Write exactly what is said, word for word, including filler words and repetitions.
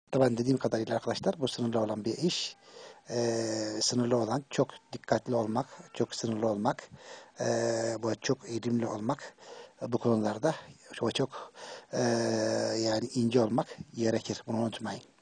Tabii dediğim kadarıyla arkadaşlar bu sınırlı olan bir iş. Ee, sınırlı olan çok dikkatli olmak, çok sınırlı olmak, ee, bu çok eğilimli olmak bu konularda çok çok ee, yani ince olmak gerekir. Bunu unutmayın.